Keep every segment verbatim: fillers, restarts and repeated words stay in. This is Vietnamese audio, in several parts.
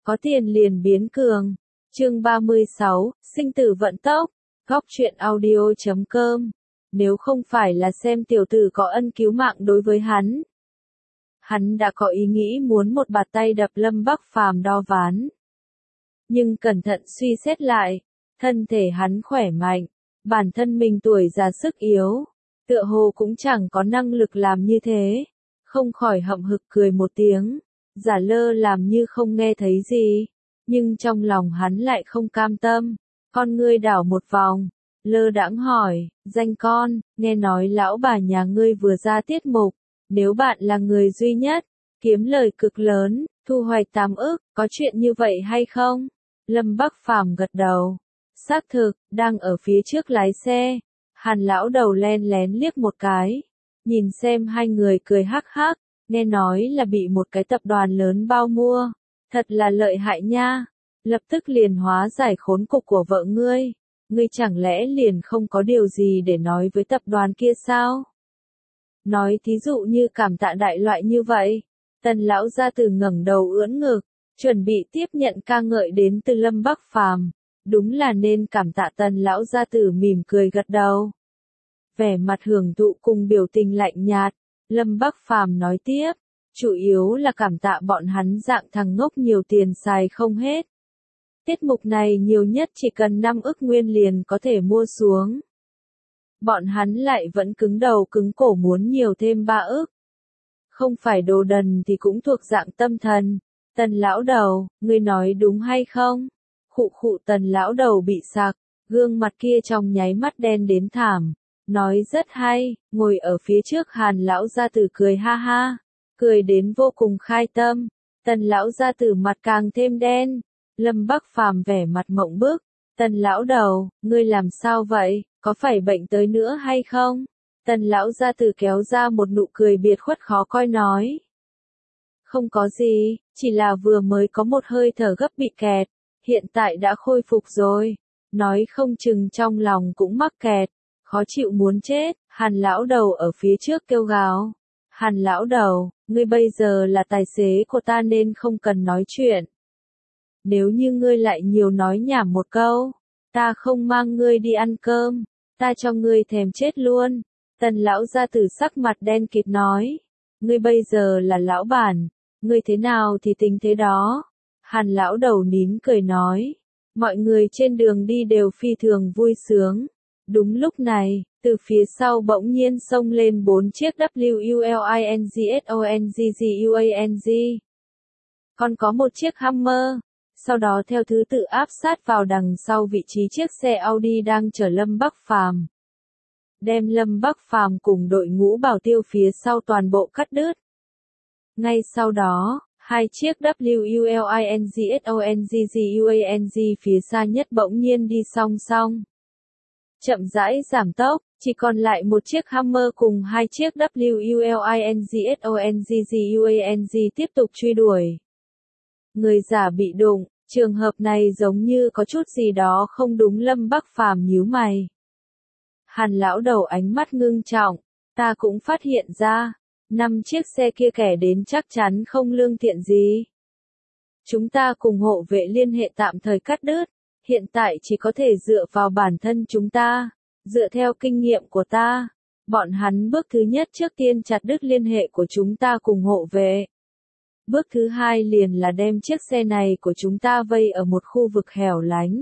có tiền liền biến cường. Chương ba mươi sáu, sinh tử vận tốc. Góc truyện audio chấm com. Nếu không phải là xem tiểu tử có ân cứu mạng đối với hắn, hắn đã có ý nghĩ muốn một bạt tay đập Lâm Bắc Phàm đo ván. Nhưng cẩn thận suy xét lại, thân thể hắn khỏe mạnh, bản thân mình tuổi già sức yếu, tựa hồ cũng chẳng có năng lực làm như thế, không khỏi hậm hực cười một tiếng, giả lơ làm như không nghe thấy gì, nhưng trong lòng hắn lại không cam tâm, con ngươi đảo một vòng, lơ đãng hỏi, danh con, nghe nói lão bà nhà ngươi vừa ra tiết mục, nếu bạn là người duy nhất, kiếm lời cực lớn, thu hoạch tám ức, có chuyện như vậy hay không? Lâm Bắc Phàm gật đầu. Xác thực, đang ở phía trước lái xe, Hàn lão đầu len lén liếc một cái, nhìn xem hai người cười hắc hắc, nghe nói là bị một cái tập đoàn lớn bao mua, thật là lợi hại nha, lập tức liền hóa giải khốn cục của vợ ngươi, ngươi chẳng lẽ liền không có điều gì để nói với tập đoàn kia sao? Nói thí dụ như cảm tạ đại loại như vậy, Tần lão gia tử ngẩng đầu ưỡn ngực, chuẩn bị tiếp nhận ca ngợi đến từ Lâm Bắc Phàm. Đúng là nên cảm tạ Tần lão gia tử mỉm cười gật đầu. Vẻ mặt hưởng thụ cùng biểu tình lạnh nhạt, Lâm Bắc Phàm nói tiếp, chủ yếu là cảm tạ bọn hắn dạng thằng ngốc nhiều tiền xài không hết. Tiết mục này nhiều nhất chỉ cần năm ức nguyên liền có thể mua xuống. Bọn hắn lại vẫn cứng đầu cứng cổ muốn nhiều thêm ba ức. Không phải đồ đần thì cũng thuộc dạng tâm thần. Tần lão đầu, ngươi nói đúng hay không? Khụ khụ Tần lão đầu bị sặc, gương mặt kia trong nháy mắt đen đến thảm, nói rất hay, ngồi ở phía trước Hàn lão gia tử cười ha ha, cười đến vô cùng khai tâm, Tần lão gia tử mặt càng thêm đen, Lâm Bắc Phàm vẻ mặt mộng bức, Tần lão đầu, ngươi làm sao vậy, có phải bệnh tới nữa hay không? Tần lão gia tử kéo ra một nụ cười biệt khuất khó coi nói. Không có gì, chỉ là vừa mới có một hơi thở gấp bị kẹt, hiện tại đã khôi phục rồi, nói không chừng trong lòng cũng mắc kẹt, khó chịu muốn chết, Hàn lão đầu ở phía trước kêu gào. Hàn lão đầu, ngươi bây giờ là tài xế của ta nên không cần nói chuyện. Nếu như ngươi lại nhiều nói nhảm một câu, ta không mang ngươi đi ăn cơm, ta cho ngươi thèm chết luôn. Tần lão gia tử sắc mặt đen kịt nói, ngươi bây giờ là lão bản, ngươi thế nào thì tính thế đó. Hàn lão đầu nín cười nói, mọi người trên đường đi đều phi thường vui sướng. Đúng lúc này, từ phía sau bỗng nhiên xông lên bốn chiếc W U L I N G S O N G G U A N G. Còn có một chiếc Hummer, sau đó theo thứ tự áp sát vào đằng sau vị trí chiếc xe Audi đang chở Lâm Bắc Phàm. Đem Lâm Bắc Phàm cùng đội ngũ bảo tiêu phía sau toàn bộ cắt đứt. Ngay sau đó, hai chiếc W U L I N G S O N G G U A N G phía xa nhất bỗng nhiên đi song song. Chậm rãi giảm tốc, chỉ còn lại một chiếc Hummer cùng hai chiếc W U L I N G S O N G G U A N G tiếp tục truy đuổi. Người giả bị đụng, trường hợp này giống như có chút gì đó không đúng. Lâm Bắc Phàm nhíu mày. Hàn lão đầu ánh mắt ngưng trọng, ta cũng phát hiện ra, năm chiếc xe kia kẻ đến chắc chắn không lương thiện gì. Chúng ta cùng hộ vệ liên hệ tạm thời cắt đứt, hiện tại chỉ có thể dựa vào bản thân chúng ta, dựa theo kinh nghiệm của ta. Bọn hắn bước thứ nhất trước tiên chặt đứt liên hệ của chúng ta cùng hộ vệ. Bước thứ hai liền là đem chiếc xe này của chúng ta vây ở một khu vực hẻo lánh.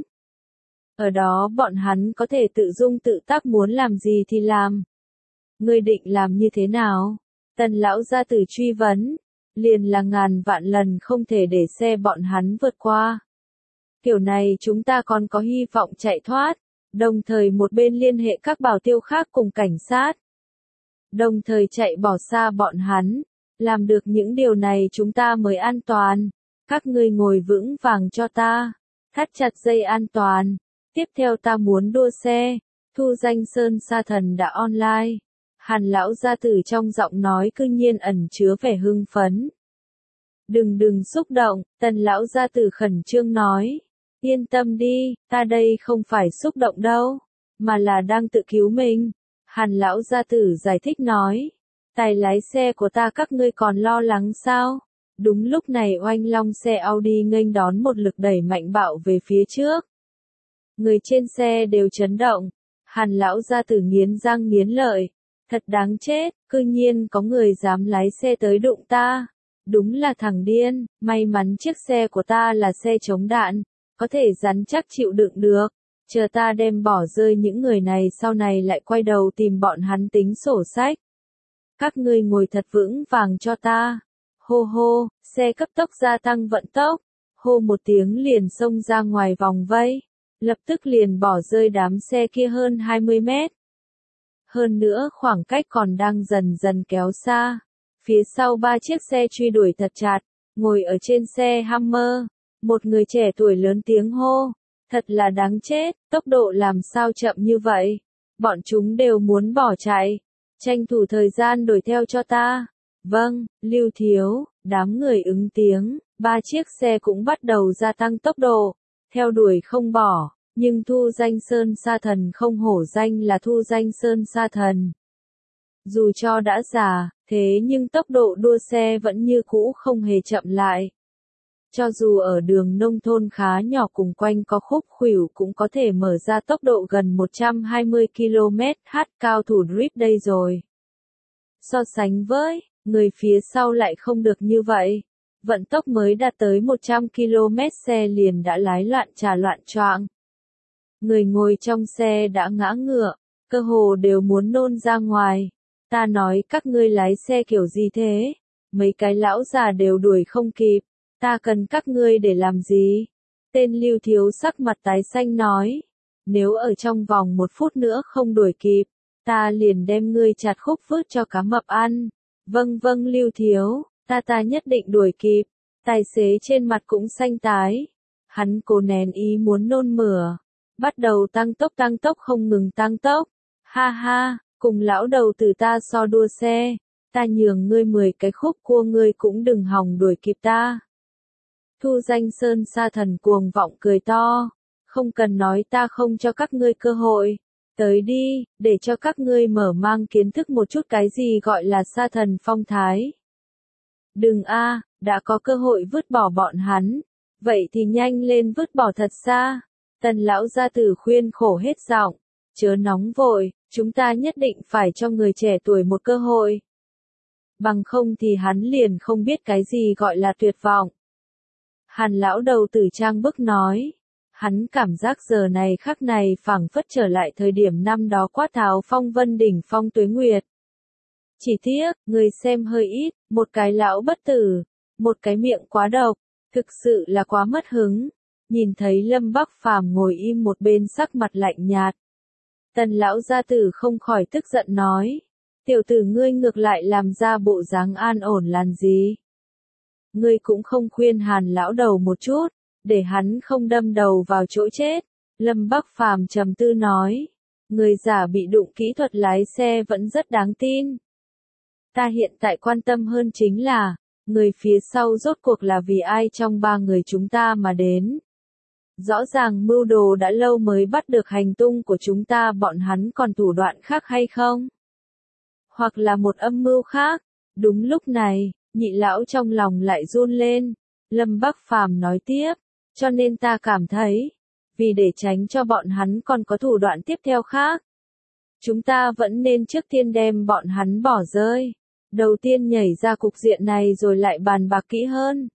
Ở đó bọn hắn có thể tự dung tự tác muốn làm gì thì làm. Ngươi định làm như thế nào? Tần lão gia tử truy vấn. Liền là ngàn vạn lần không thể để xe bọn hắn vượt qua. Kiểu này chúng ta còn có hy vọng chạy thoát. Đồng thời một bên liên hệ các bảo tiêu khác cùng cảnh sát. Đồng thời chạy bỏ xa bọn hắn. Làm được những điều này chúng ta mới an toàn. Các ngươi ngồi vững vàng cho ta. Thắt chặt dây an toàn. Tiếp theo ta muốn đua xe. Thu danh Sơn Sa Thần đã online. Hàn lão gia tử trong giọng nói cư nhiên ẩn chứa vẻ hưng phấn. Đừng đừng xúc động, Tần lão gia tử khẩn trương nói. Yên tâm đi, ta đây không phải xúc động đâu, mà là đang tự cứu mình. Hàn lão gia tử giải thích nói. Tài lái xe của ta các ngươi còn lo lắng sao? Đúng lúc này oanh long xe Audi nghênh đón một lực đẩy mạnh bạo về phía trước. Người trên xe đều chấn động. Hàn lão gia tử nghiến răng nghiến lợi. Thật đáng chết, cư nhiên có người dám lái xe tới đụng ta. Đúng là thằng điên, may mắn chiếc xe của ta là xe chống đạn, có thể rắn chắc chịu đựng được. Chờ ta đem bỏ rơi những người này sau này lại quay đầu tìm bọn hắn tính sổ sách. Các ngươi ngồi thật vững vàng cho ta. Hô hô, xe cấp tốc gia tăng vận tốc. Hô một tiếng liền xông ra ngoài vòng vây. Lập tức liền bỏ rơi đám xe kia hơn hai mươi mét. Hơn nữa khoảng cách còn đang dần dần kéo xa. Phía sau ba chiếc xe truy đuổi thật chặt, ngồi ở trên xe Hummer. Một người trẻ tuổi lớn tiếng hô. Thật là đáng chết, tốc độ làm sao chậm như vậy. Bọn chúng đều muốn bỏ chạy. Tranh thủ thời gian đuổi theo cho ta. Vâng, Lưu Thiếu, đám người ứng tiếng, ba chiếc xe cũng bắt đầu gia tăng tốc độ, theo đuổi không bỏ, nhưng thu danh Sơn Sa Thần không hổ danh là thu danh Sơn Sa Thần. Dù cho đã già, thế nhưng tốc độ đua xe vẫn như cũ không hề chậm lại. Cho dù ở đường nông thôn khá nhỏ cùng quanh có khúc khuỷu cũng có thể mở ra tốc độ gần một trăm hai mươi ki lô mét h cao thủ drift đây rồi. So sánh với, người phía sau lại không được như vậy. Vận tốc mới đạt tới một trăm ki lô mét xe liền đã lái loạn trà loạn choạng. Người ngồi trong xe đã ngã ngựa, cơ hồ đều muốn nôn ra ngoài. Ta nói các ngươi lái xe kiểu gì thế? Mấy cái lão già đều đuổi không kịp. Ta cần các ngươi để làm gì? Tên Lưu Thiếu sắc mặt tái xanh nói. Nếu ở trong vòng một phút nữa không đuổi kịp, ta liền đem ngươi chặt khúc vứt cho cá mập ăn. Vâng vâng Lưu Thiếu, ta ta nhất định đuổi kịp. Tài xế trên mặt cũng xanh tái. Hắn cố nén ý muốn nôn mửa. Bắt đầu tăng tốc tăng tốc không ngừng tăng tốc. Ha ha, cùng lão đầu tử ta so đua xe. Ta nhường ngươi mười cái khúc cua ngươi cũng đừng hòng đuổi kịp ta. Thu danh Sơn Sa Thần cuồng vọng cười to. Không cần nói ta không cho các ngươi cơ hội. Tới đi, để cho các ngươi mở mang kiến thức một chút cái gì gọi là Sa Thần phong thái. Đừng a, đã có cơ hội vứt bỏ bọn hắn. Vậy thì nhanh lên vứt bỏ thật xa. Tần lão gia tử khuyên khổ hết giọng. Chớ nóng vội, chúng ta nhất định phải cho người trẻ tuổi một cơ hội. Bằng không thì hắn liền không biết cái gì gọi là tuyệt vọng. Hàn lão đầu tử trang bức nói. Hắn cảm giác giờ này khắc này phảng phất trở lại thời điểm năm đó quát tháo phong vân đỉnh phong tuế nguyệt. Chỉ tiếc, người xem hơi ít, một cái lão bất tử, một cái miệng quá độc, thực sự là quá mất hứng. Nhìn thấy Lâm Bắc Phàm ngồi im một bên sắc mặt lạnh nhạt. Tần lão gia tử không khỏi tức giận nói. Tiểu tử ngươi ngược lại làm ra bộ dáng an ổn làm gì? Ngươi cũng không khuyên Hàn lão đầu một chút, để hắn không đâm đầu vào chỗ chết. Lâm Bắc Phàm trầm tư nói. Người già bị đụng kỹ thuật lái xe vẫn rất đáng tin. Ta hiện tại quan tâm hơn chính là, người phía sau rốt cuộc là vì ai trong ba người chúng ta mà đến. Rõ ràng mưu đồ đã lâu mới bắt được hành tung của chúng ta, bọn hắn còn thủ đoạn khác hay không? Hoặc là một âm mưu khác. Đúng lúc này, nhị lão trong lòng lại run lên. Lâm Bắc Phàm nói tiếp, cho nên ta cảm thấy, vì để tránh cho bọn hắn còn có thủ đoạn tiếp theo khác, chúng ta vẫn nên trước tiên đem bọn hắn bỏ rơi. Đầu tiên nhảy ra cục diện này rồi lại bàn bạc kỹ hơn.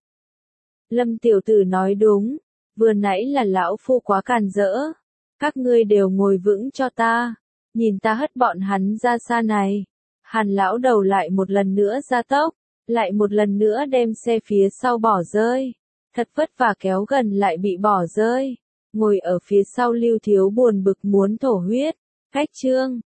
Lâm tiểu tử nói đúng, vừa nãy là lão phu quá càn rỡ. Các ngươi đều ngồi vững cho ta, nhìn ta hất bọn hắn ra xa này. Hàn lão đầu lại một lần nữa ra tốc, lại một lần nữa đem xe phía sau bỏ rơi. Thật vất vả kéo gần lại bị bỏ rơi. Ngồi ở phía sau Lưu Thiếu buồn bực muốn thổ huyết. Cách chương